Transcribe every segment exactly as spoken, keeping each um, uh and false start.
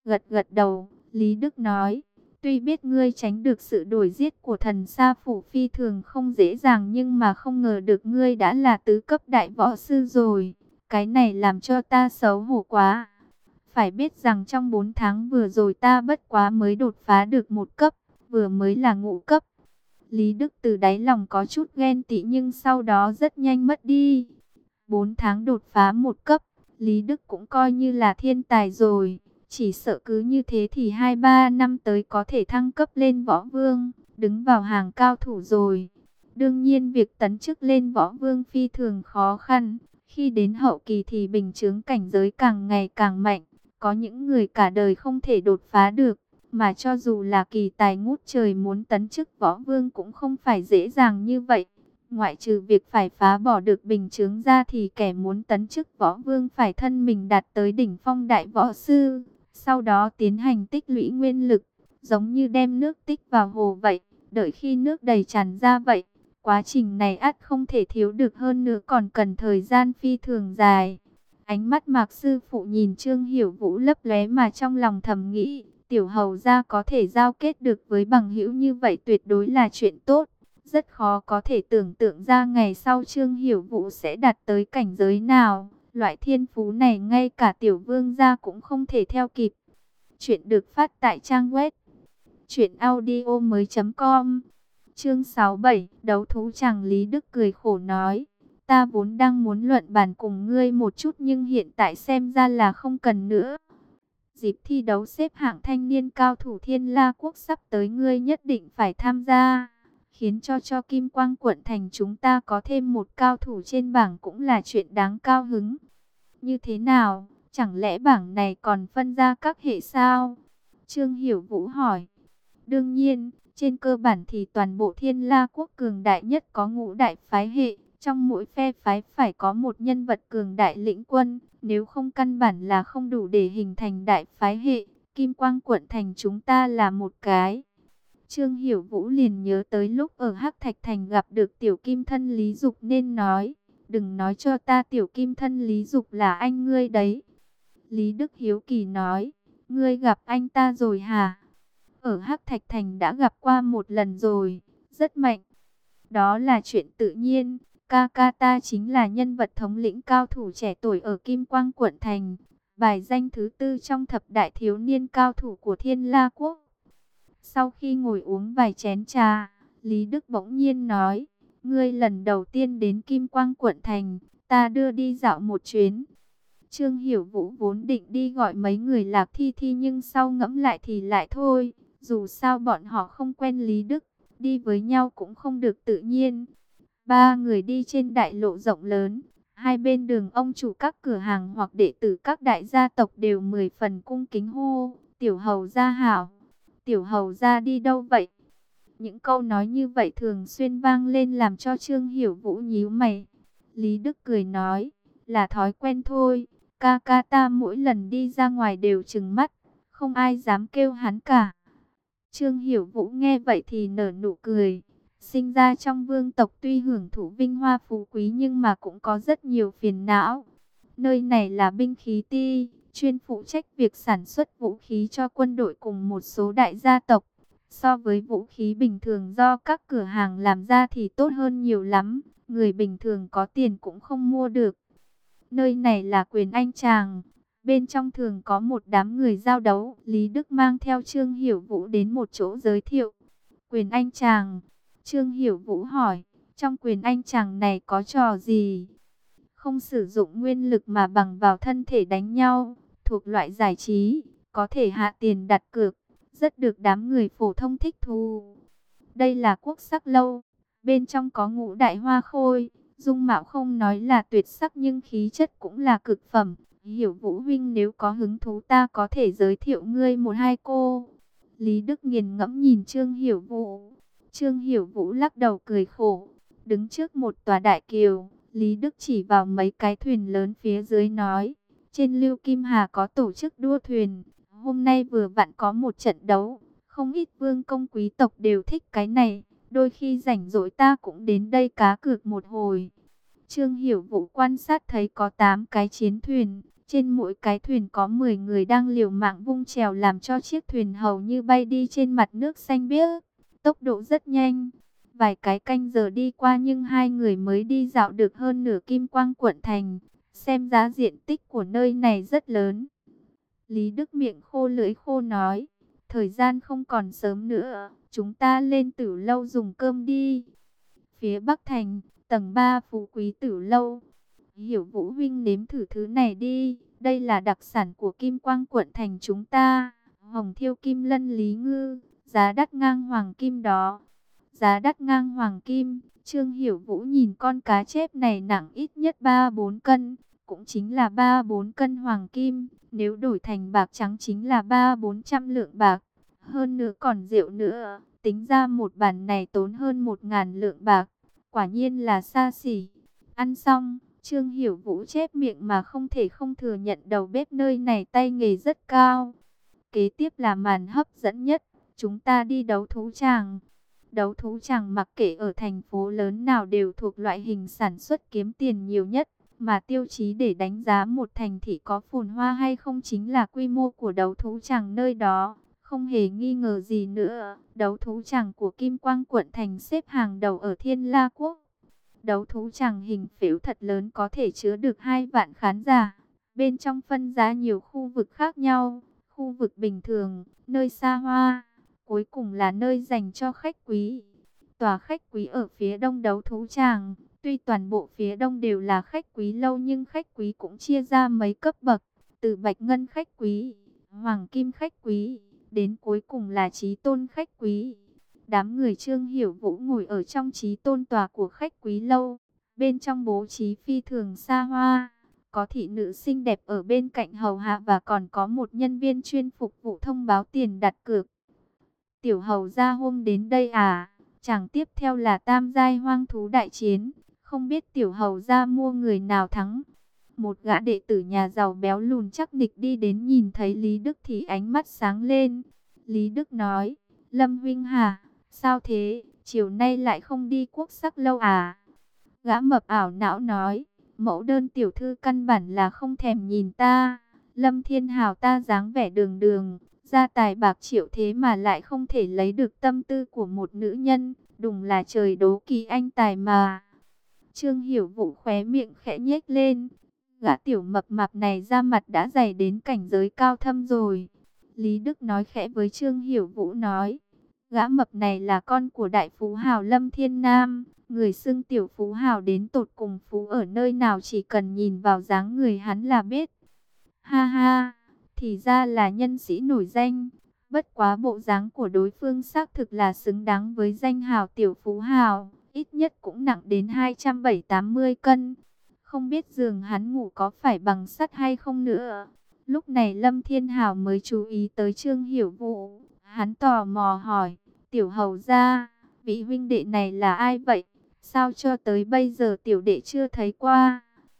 Gật gật đầu, Lý Đức nói, tuy biết ngươi tránh được sự đuổi giết của thần sa phủ phi thường không dễ dàng, nhưng mà không ngờ được ngươi đã là tứ cấp đại võ sư rồi. Cái này làm cho ta xấu hổ quá. Phải biết rằng trong bốn tháng vừa rồi ta bất quá mới đột phá được một cấp, vừa mới là ngũ cấp. Lý Đức từ đáy lòng có chút ghen tị nhưng sau đó rất nhanh mất đi. Bốn tháng đột phá một cấp, Lý Đức cũng coi như là thiên tài rồi. Chỉ sợ cứ như thế thì hai ba năm tới có thể thăng cấp lên võ vương, đứng vào hàng cao thủ rồi. Đương nhiên việc tấn chức lên võ vương phi thường khó khăn. Khi đến hậu kỳ thì bình chướng cảnh giới càng ngày càng mạnh. Có những người cả đời không thể đột phá được. Mà cho dù là kỳ tài ngút trời muốn tấn chức võ vương cũng không phải dễ dàng như vậy. Ngoại trừ việc phải phá bỏ được bình chướng ra thì kẻ muốn tấn chức võ vương phải thân mình đạt tới đỉnh phong đại võ sư. Sau đó tiến hành tích lũy nguyên lực, giống như đem nước tích vào hồ vậy, đợi khi nước đầy tràn ra vậy. Quá trình này ắt không thể thiếu được, hơn nữa còn cần thời gian phi thường dài. Ánh mắt Mạc sư phụ nhìn Trương Hiểu Vũ lấp lóe mà trong lòng thầm nghĩ, tiểu hầu gia có thể giao kết được với bằng hữu như vậy tuyệt đối là chuyện tốt. Rất khó có thể tưởng tượng ra ngày sau Trương Hiểu Vũ sẽ đạt tới cảnh giới nào. Loại thiên phú này ngay cả tiểu vương gia cũng không thể theo kịp. Chuyện được phát tại trang web truyện audio mới chấm com. Chương sáu mươi bảy, đấu thú chàng. Lý Đức cười khổ nói, ta vốn đang muốn luận bàn cùng ngươi một chút nhưng hiện tại xem ra là không cần nữa. Dịp thi đấu xếp hạng thanh niên cao thủ Thiên La Quốc sắp tới, ngươi nhất định phải tham gia. Khiến cho cho Kim Quang quận thành chúng ta có thêm một cao thủ trên bảng cũng là chuyện đáng cao hứng. Như thế nào, chẳng lẽ bảng này còn phân ra các hệ sao? Trương Hiểu Vũ hỏi. Đương nhiên, trên cơ bản thì toàn bộ Thiên La Quốc cường đại nhất có ngũ đại phái hệ. Trong mỗi phe phái phải có một nhân vật cường đại lĩnh quân, nếu không căn bản là không đủ để hình thành đại phái hệ. Kim Quang quận thành chúng ta là một cái. Trương Hiểu Vũ liền nhớ tới lúc ở Hắc Thạch Thành gặp được tiểu kim thân Lý Dục nên nói, đừng nói cho ta tiểu kim thân Lý Dục là anh ngươi đấy. Lý Đức hiếu kỳ nói, ngươi gặp anh ta rồi hả? Ở Hắc Thạch Thành đã gặp qua một lần rồi, rất mạnh. Đó là chuyện tự nhiên, ca ca ta chính là nhân vật thống lĩnh cao thủ trẻ tuổi ở Kim Quang quận thành, bài danh thứ tư trong thập đại thiếu niên cao thủ của Thiên La Quốc. Sau khi ngồi uống vài chén trà, Lý Đức bỗng nhiên nói, ngươi lần đầu tiên đến Kim Quang quận thành, ta đưa đi dạo một chuyến. Trương Hiểu Vũ vốn định đi gọi mấy người Lạc Thi Thi nhưng sau ngẫm lại thì lại thôi, dù sao bọn họ không quen Lý Đức, đi với nhau cũng không được tự nhiên. Ba người đi trên đại lộ rộng lớn, hai bên đường ông chủ các cửa hàng hoặc đệ tử các đại gia tộc đều mười phần cung kính hô, tiểu hầu gia hảo. Tiểu hầu gia đi đâu vậy? Những câu nói như vậy thường xuyên vang lên làm cho Trương Hiểu Vũ nhíu mày. Lý Đức cười nói, là thói quen thôi, ca ca ta mỗi lần đi ra ngoài đều trừng mắt, không ai dám kêu hắn cả. Trương Hiểu Vũ nghe vậy thì nở nụ cười. Sinh ra trong vương tộc tuy hưởng thụ vinh hoa phú quý nhưng mà cũng có rất nhiều phiền não. Nơi này là binh khí ti, chuyên phụ trách việc sản xuất vũ khí cho quân đội cùng một số đại gia tộc. So với vũ khí bình thường do các cửa hàng làm ra thì tốt hơn nhiều lắm. Người bình thường có tiền cũng không mua được. Nơi này là Quyền Anh Tràng. Bên trong thường có một đám người giao đấu. Lý Đức mang theo Trương Hiểu Vũ đến một chỗ giới thiệu. Quyền Anh Tràng. Trương Hiểu Vũ hỏi, trong Quyền Anh Tràng này có trò gì? Không sử dụng nguyên lực mà bằng vào thân thể đánh nhau, thuộc loại giải trí, có thể hạ tiền đặt cược, rất được đám người phổ thông thích thú. Đây là Quốc Sắc Lâu, bên trong có ngũ đại hoa khôi, dung mạo không nói là tuyệt sắc nhưng khí chất cũng là cực phẩm. Hiểu Vũ huynh nếu có hứng thú ta có thể giới thiệu ngươi một hai cô. Lý Đức nghiền ngẫm nhìn Trương Hiểu Vũ. Trương Hiểu Vũ lắc đầu cười khổ, đứng trước một tòa đại kiều, Lý Đức chỉ vào mấy cái thuyền lớn phía dưới nói, trên Lưu Kim Hà có tổ chức đua thuyền, hôm nay vừa vặn có một trận đấu, không ít vương công quý tộc đều thích cái này, đôi khi rảnh rỗi ta cũng đến đây cá cược một hồi. Trương Hiểu Vũ quan sát thấy có tám cái chiến thuyền, Trên mỗi cái thuyền có mười người đang liều mạng vung chèo làm cho chiếc thuyền hầu như bay đi trên mặt nước xanh biếc. Tốc độ rất nhanh. Vài cái canh giờ đi qua nhưng hai người mới đi dạo được hơn nửa Kim Quang quận thành. Xem ra diện tích của nơi này rất lớn. Lý Đức miệng khô lưỡi khô nói. Thời gian không còn sớm nữa. Chúng ta lên Tử Lâu dùng cơm đi. Phía Bắc Thành, tầng ba Phú Quý Tử Lâu. Hiểu Vũ huynh nếm thử thứ này đi. Đây là đặc sản của Kim Quang quận thành chúng ta. Hồng thiêu kim lân lý ngư. Giá đắt ngang hoàng kim đó. Giá đắt ngang hoàng kim. Trương Hiểu Vũ nhìn con cá chép này nặng ít nhất ba bốn cân. Cũng chính là ba bốn cân hoàng kim. Nếu đổi thành bạc trắng chính là ba bốn trăm lượng bạc. Hơn nữa còn rượu nữa. Tính ra một bàn này tốn hơn một ngàn lượng bạc. Quả nhiên là xa xỉ. Ăn xong, Trương Hiểu Vũ chép miệng mà không thể không thừa nhận đầu bếp nơi này tay nghề rất cao. Kế tiếp là màn hấp dẫn nhất. Chúng ta đi đấu thú tràng. Đấu thú tràng mặc kệ ở thành phố lớn nào đều thuộc loại hình sản xuất kiếm tiền nhiều nhất. Mà tiêu chí để đánh giá một thành thị có phồn hoa hay không chính là quy mô của đấu thú tràng nơi đó. Không hề nghi ngờ gì nữa, đấu thú tràng của Kim Quang quận thành xếp hàng đầu ở Thiên La Quốc. Đấu thú tràng hình phễu thật lớn có thể chứa được hai vạn khán giả. Bên trong phân ra nhiều khu vực khác nhau, khu vực bình thường, nơi xa hoa, cuối cùng là nơi dành cho khách quý. Tòa khách quý ở phía đông đấu thú tràng, tuy toàn bộ phía đông đều là khách quý lâu nhưng khách quý cũng chia ra mấy cấp bậc, từ bạch ngân khách quý, hoàng kim khách quý, đến cuối cùng là chí tôn khách quý. Đám người Trương Hiểu Vũ ngồi ở trong chí tôn tòa của khách quý lâu, bên trong bố trí phi thường xa hoa, có thị nữ xinh đẹp ở bên cạnh hầu hạ và còn có một nhân viên chuyên phục vụ thông báo tiền đặt cược. Tiểu hầu gia hôm đến đây à? Chàng tiếp theo là tam giai hoang thú đại chiến, không biết tiểu hầu gia mua người nào thắng. Một gã đệ tử nhà giàu béo lùn chắc nịch đi đến nhìn thấy Lý Đức thì ánh mắt sáng lên. Lý Đức nói, Lâm huynh hả? Sao thế? Chiều nay lại không đi quốc sắc lâu à? Gã mập ảo não nói, mẫu đơn tiểu thư căn bản là không thèm nhìn ta. Lâm Thiên Hào ta dáng vẻ đường đường, gia tài bạc triệu thế mà lại không thể lấy được tâm tư của một nữ nhân. Đúng là trời đố kỵ anh tài mà. Trương Hiểu Vũ khóe miệng khẽ nhếch lên. Gã tiểu mập mạp này ra mặt đã dày đến cảnh giới cao thâm rồi. Lý Đức nói khẽ với Trương Hiểu Vũ nói, gã mập này là con của đại phú hào Lâm Thiên Nam. Người xưng tiểu phú hào đến tột cùng phú ở nơi nào chỉ cần nhìn vào dáng người hắn là biết. Ha ha, thì ra là nhân sĩ nổi danh. Bất quá bộ dáng của đối phương xác thực là xứng đáng với danh hào tiểu phú hào. Ít nhất cũng nặng đến hai trăm bảy mươi tám mươi cân. Không biết giường hắn ngủ có phải bằng sắt hay không nữa. Lúc này Lâm Thiên Hào mới chú ý tới Trương Hiểu Vũ. Hắn tò mò hỏi, tiểu hầu gia, vị huynh đệ này là ai vậy? Sao cho tới bây giờ tiểu đệ chưa thấy qua?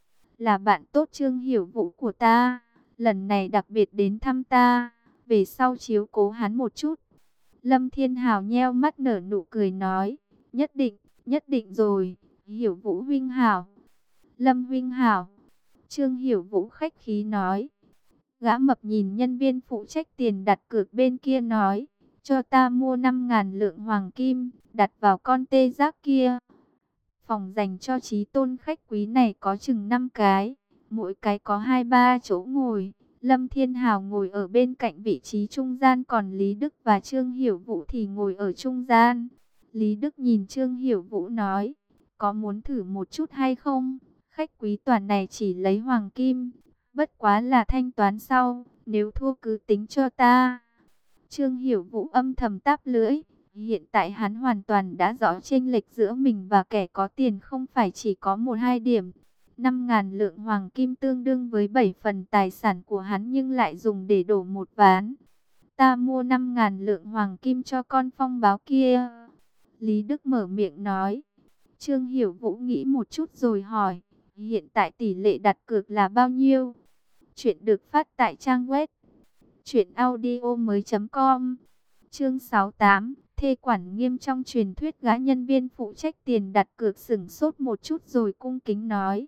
Là bạn tốt Trương Hiểu Vũ của ta. Lần này đặc biệt đến thăm ta. Về sau chiếu cố hắn một chút. Lâm Thiên Hào nheo mắt nở nụ cười nói, nhất định, nhất định rồi. Hiểu Vũ huynh hảo. Lâm huynh hảo. Trương Hiểu Vũ khách khí nói. Gã mập nhìn nhân viên phụ trách tiền đặt cược bên kia nói, cho ta mua năm ngàn lượng hoàng kim, đặt vào con tê giác kia. Phòng dành cho chí tôn khách quý này có chừng năm cái, mỗi cái có hai ba chỗ ngồi. Lâm Thiên Hào ngồi ở bên cạnh vị trí trung gian, còn Lý Đức và Trương Hiểu Vũ thì ngồi ở trung gian. Lý Đức nhìn Trương Hiểu Vũ nói, có muốn thử một chút hay không? Khách quý toàn này chỉ lấy hoàng kim, bất quá là thanh toán sau, nếu thua cứ tính cho ta. Trương Hiểu Vũ âm thầm táp lưỡi, hiện tại hắn hoàn toàn đã rõ chênh lệch giữa mình và kẻ có tiền không phải chỉ có một hai điểm. năm ngàn lượng hoàng kim tương đương với bảy phần tài sản của hắn nhưng lại dùng để đổ một ván. Ta mua năm ngàn lượng hoàng kim cho con phong báo kia. Lý Đức mở miệng nói. Trương Hiểu Vũ nghĩ một chút rồi hỏi, hiện tại tỷ lệ đặt cược là bao nhiêu? Chuyện được phát tại trang web truyện audio mới chấm com. Chương sáu mươi tám, thê quản nghiêm. Trong truyền thuyết gã nhân viên phụ trách tiền đặt cược sửng sốt một chút rồi cung kính nói,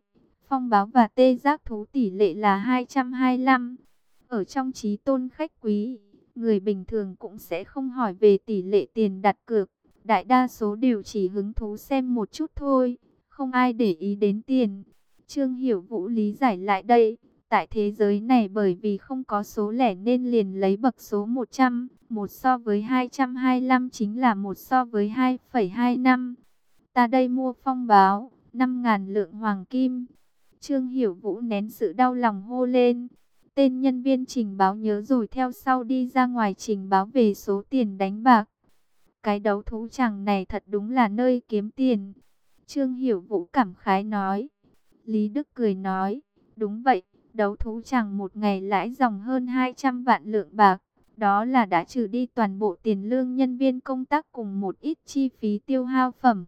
Phong báo và tê giác thú tỷ lệ là hai trăm hai mươi lăm. Ở trong trí tôn khách quý, người bình thường cũng sẽ không hỏi về tỷ lệ tiền đặt cược. Đại đa số đều chỉ hứng thú xem một chút thôi, không ai để ý đến tiền. Trương Hiểu Vũ lý giải lại đây. Tại thế giới này bởi vì không có số lẻ nên liền lấy bậc số một trăm. Một so với hai trăm hai mươi lăm chính là một so với hai phẩy hai năm. Ta đây mua phong báo, năm ngàn lượng hoàng kim. Trương Hiểu Vũ nén sự đau lòng hô lên. Tên nhân viên trình báo nhớ rồi theo sau đi ra ngoài trình báo về số tiền đánh bạc. Cái đấu thú chàng này thật đúng là nơi kiếm tiền. Trương Hiểu Vũ cảm khái nói. Lý Đức cười nói. Đúng vậy, đấu thú chàng một ngày lãi dòng hơn hai trăm vạn lượng bạc. Đó là đã trừ đi toàn bộ tiền lương nhân viên công tác cùng một ít chi phí tiêu hao phẩm.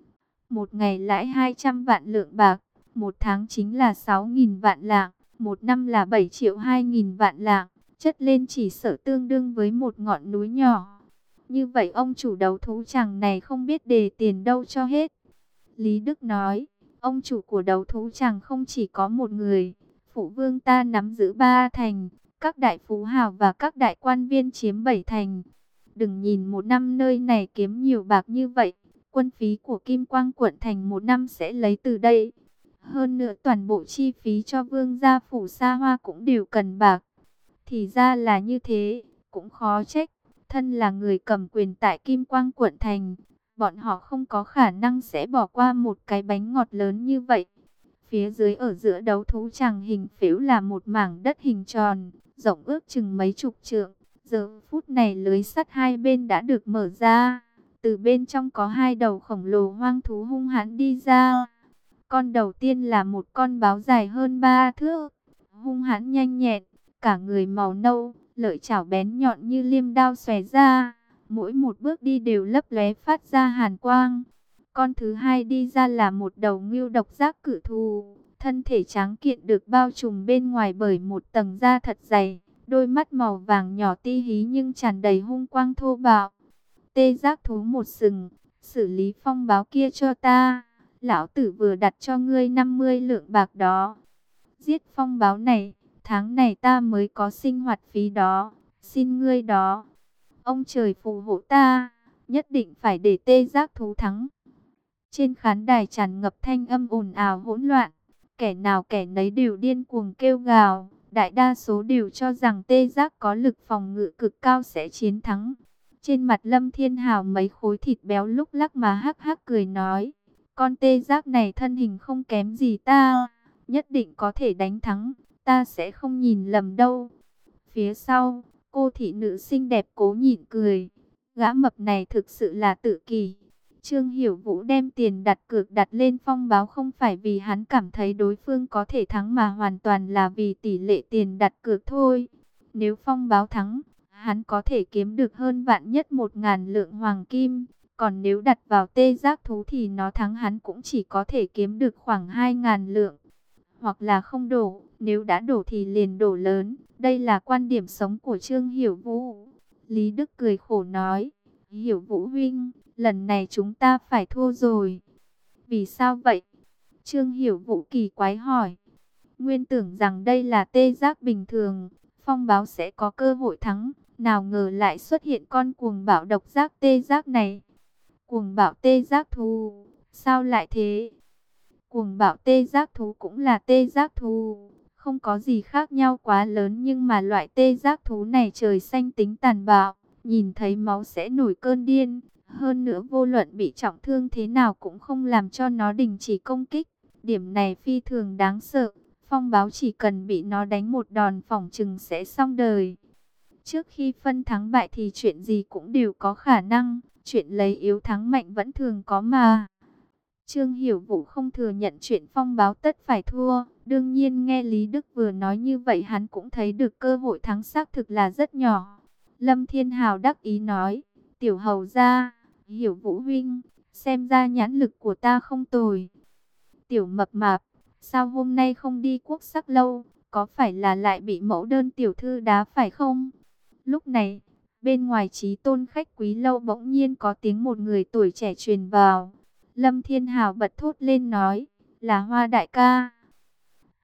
Một ngày lãi hai trăm vạn lượng bạc, một tháng chính là sáu nghìn vạn lạng, một năm là bảy triệu hai nghìn vạn lạng, chất lên chỉ sợ tương đương với một ngọn núi nhỏ. Như vậy ông chủ đấu thú chàng này không biết đề tiền đâu cho hết. Lý Đức nói, ông chủ của đấu thú chàng không chỉ có một người, phụ vương ta nắm giữ ba thành, các đại phú hào và các đại quan viên chiếm bảy thành. Đừng nhìn một năm nơi này kiếm nhiều bạc như vậy, quân phí của Kim Quang quận thành một năm sẽ lấy từ đây. Hơn nữa toàn bộ chi phí cho vương gia phủ xa hoa cũng đều cần bạc. Thì ra là như thế, cũng khó trách. Thân là người cầm quyền tại Kim Quang quận thành, bọn họ không có khả năng sẽ bỏ qua một cái bánh ngọt lớn như vậy. Phía dưới ở giữa đấu thú chàng hình phễu là một mảng đất hình tròn, rộng ước chừng mấy chục trượng. Giờ phút này lưới sắt hai bên đã được mở ra. Từ bên trong có hai đầu khổng lồ hoang thú hung hãn đi ra. Con đầu tiên là một con báo dài hơn ba thước, hung hãn nhanh nhẹn, cả người màu nâu, lợi chảo bén nhọn như liêm đao xòe ra, mỗi một bước đi đều lấp lóe phát ra hàn quang. Con thứ hai đi ra là một đầu ngưu độc giác cự thú, thân thể tráng kiện được bao trùm bên ngoài bởi một tầng da thật dày, đôi mắt màu vàng nhỏ ti hí nhưng tràn đầy hung quang thô bạo. Tê giác thú một sừng, xử lý phong báo kia cho ta. Lão tử vừa đặt cho ngươi năm mươi lượng bạc đó. Giết phong báo này, tháng này ta mới có sinh hoạt phí đó. Xin ngươi đó. Ông trời phù hộ ta, nhất định phải để tê giác thú thắng. Trên khán đài tràn ngập thanh âm ồn ào hỗn loạn. Kẻ nào kẻ nấy đều điên cuồng kêu gào. Đại đa số đều cho rằng tê giác có lực phòng ngự cực cao sẽ chiến thắng. Trên mặt Lâm Thiên Hào mấy khối thịt béo lúc lắc mà hắc hắc cười nói. Con tê giác này thân hình không kém gì ta, nhất định có thể đánh thắng, ta sẽ không nhìn lầm đâu. Phía sau, cô thị nữ xinh đẹp cố nhịn cười, gã mập này thực sự là tự kỷ. Trương Hiểu Vũ đem tiền đặt cược đặt lên phong báo không phải vì hắn cảm thấy đối phương có thể thắng mà hoàn toàn là vì tỷ lệ tiền đặt cược thôi. Nếu phong báo thắng, hắn có thể kiếm được hơn vạn nhất một ngàn lượng hoàng kim. Còn nếu đặt vào tê giác thú thì nó thắng hắn cũng chỉ có thể kiếm được khoảng hai ngàn lượng. Hoặc là không đổ, nếu đã đổ thì liền đổ lớn. Đây là quan điểm sống của Trương Hiểu Vũ. Lý Đức cười khổ nói, Hiểu Vũ huynh, lần này chúng ta phải thua rồi. Vì sao vậy? Trương Hiểu Vũ kỳ quái hỏi. Nguyên tưởng rằng đây là tê giác bình thường, phong báo sẽ có cơ hội thắng. Nào ngờ lại xuất hiện con cuồng bạo độc giác tê giác này. Cuồng bạo tê giác thú, sao lại thế? Cuồng bạo tê giác thú cũng là tê giác thú, không có gì khác nhau quá lớn, nhưng mà loại tê giác thú này trời xanh tính tàn bạo, nhìn thấy máu sẽ nổi cơn điên, hơn nữa vô luận bị trọng thương thế nào cũng không làm cho nó đình chỉ công kích. Điểm này phi thường đáng sợ, phong báo chỉ cần bị nó đánh một đòn phỏng chừng sẽ xong đời. Trước khi phân thắng bại thì chuyện gì cũng đều có khả năng. Chuyện lấy yếu thắng mạnh vẫn thường có mà. Trương Hiểu Vũ không thừa nhận chuyện phong báo tất phải thua. Đương nhiên nghe Lý Đức vừa nói như vậy hắn cũng thấy được cơ hội thắng xác thực là rất nhỏ. Lâm Thiên Hào đắc ý nói. Tiểu hầu gia, Hiểu Vũ huynh, xem ra nhãn lực của ta không tồi. Tiểu mập mạp, sao hôm nay không đi quốc sắc lâu? Có phải là lại bị mẫu đơn tiểu thư đá phải không? Lúc này, bên ngoài Chí Tôn khách quý lâu bỗng nhiên có tiếng một người tuổi trẻ truyền vào. Lâm Thiên Hào bật thốt lên nói, là Hoa đại ca.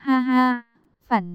Ha ha, phản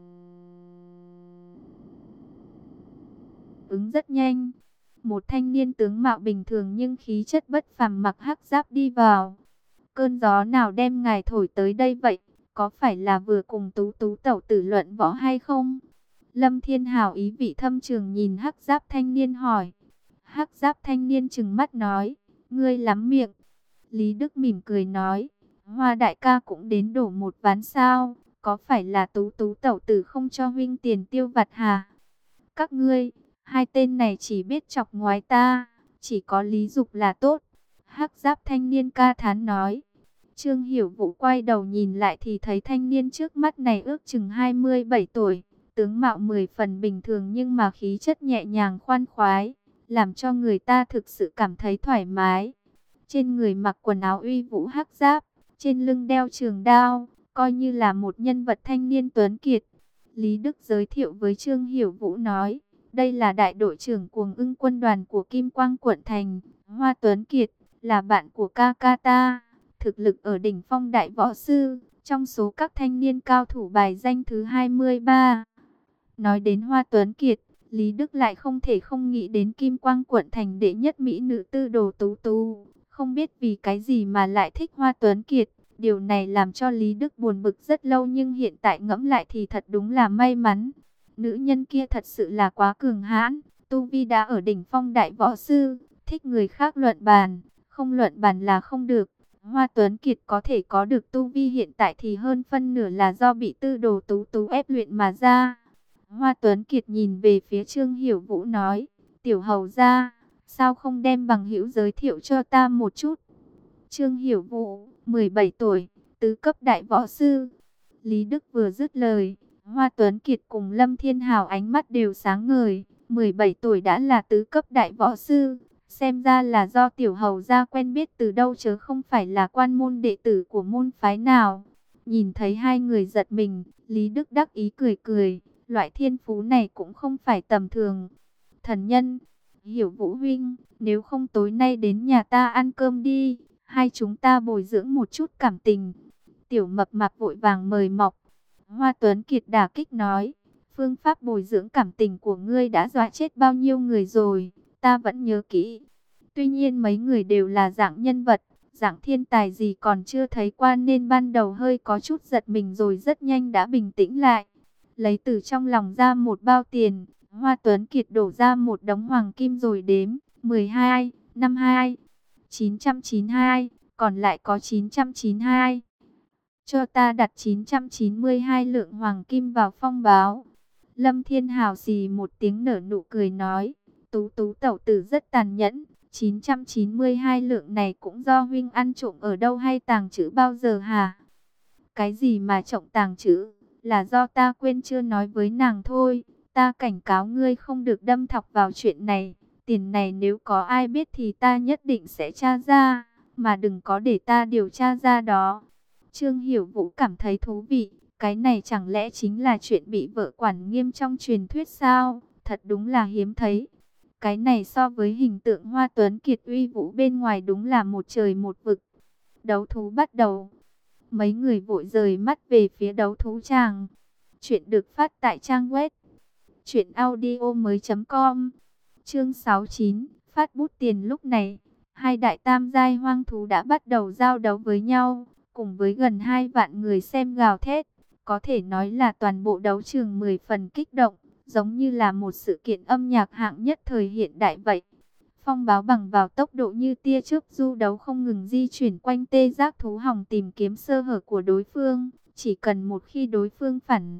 ứng rất nhanh. Một thanh niên tướng mạo bình thường nhưng khí chất bất phàm mặc hắc giáp đi vào. Cơn gió nào đem ngài thổi tới đây vậy? Có phải là vừa cùng Tú Tú tẩu tử luận võ hay không? Lâm Thiên Hào ý vị thâm trường nhìn hắc giáp thanh niên hỏi. Hắc giáp thanh niên trừng mắt nói, ngươi lắm miệng. Lý Đức mỉm cười nói, Hoa đại ca cũng đến đổ một ván sao? Có phải là Tú Tú tẩu tử không cho huynh tiền tiêu vặt hả? Các ngươi, hai tên này chỉ biết chọc ngoái ta, chỉ có Lý Dục là tốt. Hắc giáp thanh niên ca thán nói. Trương Hiểu Vũ quay đầu nhìn lại thì thấy thanh niên trước mắt này ước chừng hai mươi bảy tuổi. Tướng mạo mười phần bình thường nhưng mà khí chất nhẹ nhàng khoan khoái, làm cho người ta thực sự cảm thấy thoải mái. Trên người mặc quần áo uy vũ hắc giáp, trên lưng đeo trường đao, coi như là một nhân vật thanh niên tuấn kiệt. Lý Đức giới thiệu với Trương Hiểu Vũ nói, đây là đại đội trưởng cuồng ưng quân đoàn của Kim Quang quận thành, Hoa Tuấn Kiệt, là bạn của ca ca ta, thực lực ở đỉnh phong đại võ sư, trong số các thanh niên cao thủ bài danh thứ hai mươi ba. Nói đến Hoa Tuấn Kiệt, Lý Đức lại không thể không nghĩ đến Kim Quang quận thành đệ nhất mỹ nữ tư đồ Tú Tú. Không biết vì cái gì mà lại thích Hoa Tuấn Kiệt. Điều này làm cho Lý Đức buồn bực rất lâu nhưng hiện tại ngẫm lại thì thật đúng là may mắn. Nữ nhân kia thật sự là quá cường hãn, tu vi đã ở đỉnh phong đại võ sư, thích người khác luận bàn, không luận bàn là không được. Hoa Tuấn Kiệt có thể có được tu vi hiện tại thì hơn phân nửa là do bị tư đồ Tú Tú ép luyện mà ra. Hoa Tuấn Kiệt nhìn về phía Trương Hiểu Vũ nói, tiểu hầu gia, sao không đem bằng hữu giới thiệu cho ta một chút? Trương Hiểu Vũ, mười bảy tuổi, tứ cấp đại võ sư. Lý Đức vừa dứt lời, Hoa Tuấn Kiệt cùng Lâm Thiên Hào ánh mắt đều sáng ngời, mười bảy tuổi đã là tứ cấp đại võ sư. Xem ra là do tiểu hầu gia quen biết từ đâu chứ không phải là quan môn đệ tử của môn phái nào. Nhìn thấy hai người giật mình, Lý Đức đắc ý cười cười, loại thiên phú này cũng không phải tầm thường. Thần nhân, Hiểu Vũ huynh, nếu không tối nay đến nhà ta ăn cơm đi, hai chúng ta bồi dưỡng một chút cảm tình. Tiểu Mập Mạp vội vàng mời mọc. Hoa Tuấn Kiệt đả kích nói, phương pháp bồi dưỡng cảm tình của ngươi đã dọa chết bao nhiêu người rồi, ta vẫn nhớ kỹ. Tuy nhiên mấy người đều là dạng nhân vật, dạng thiên tài gì còn chưa thấy qua nên ban đầu hơi có chút giật mình rồi rất nhanh đã bình tĩnh lại. Lấy từ trong lòng ra một bao tiền, Hoa Tuấn Kiệt đổ ra một đống hoàng kim rồi đếm, mười hai, năm mươi hai, chín trăm chín mươi hai, còn lại có chín trăm chín mươi hai. Cho ta đặt chín trăm chín mươi hai lượng hoàng kim vào phong báo. Lâm Thiên Hào xì một tiếng nở nụ cười nói, Tú Tú tẩu tử rất tàn nhẫn, chín trăm chín mươi hai lượng này cũng do huynh ăn trộm ở đâu hay tàng trữ bao giờ hả? Cái gì mà trộm tàng trữ, là do ta quên chưa nói với nàng thôi. Ta cảnh cáo ngươi không được đâm thọc vào chuyện này. Tiền này nếu có ai biết thì ta nhất định sẽ tra ra, mà đừng có để ta điều tra ra đó. Trương Hiểu Vũ cảm thấy thú vị. Cái này chẳng lẽ chính là chuyện bị vợ quản nghiêm trong truyền thuyết sao? Thật đúng là hiếm thấy. Cái này so với hình tượng Hoa Tuấn Kiệt uy vũ bên ngoài đúng là một trời một vực. Đấu thú bắt đầu. Mấy người vội rời mắt về phía đấu thú tràng. Chuyện được phát tại trang web truyện audio mới chấm com. Chương sáu mươi chín, phát bút tiền. Lúc này, hai đại tam giai hoang thú đã bắt đầu giao đấu với nhau, cùng với gần hai vạn người xem gào thét. Có thể nói là toàn bộ đấu trường mười phần kích động, giống như là một sự kiện âm nhạc hạng nhất thời hiện đại vậy. Phong báo bằng vào tốc độ như tia chớp du đấu không ngừng di chuyển quanh tê giác thú hòng tìm kiếm sơ hở của đối phương. Chỉ cần một khi đối phương phản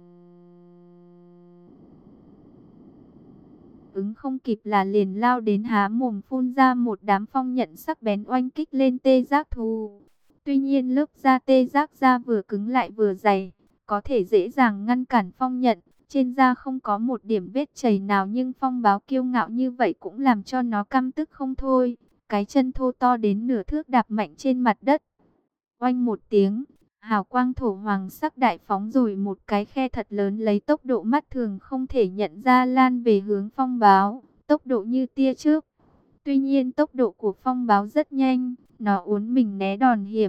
ứng không kịp là liền lao đến há mồm phun ra một đám phong nhận sắc bén oanh kích lên tê giác thú. Tuy nhiên lớp da tê giác da vừa cứng lại vừa dày, có thể dễ dàng ngăn cản phong nhận. Trên da không có một điểm vết chảy nào nhưng phong báo kiêu ngạo như vậy cũng làm cho nó căm tức không thôi. Cái chân thô to đến nửa thước đạp mạnh trên mặt đất. Oanh một tiếng, hào quang thổ hoàng sắc đại phóng rồi một cái khe thật lớn lấy tốc độ mắt thường không thể nhận ra lan về hướng phong báo. Tốc độ như tia chớp. Tuy nhiên tốc độ của phong báo rất nhanh, nó uốn mình né đòn hiểm,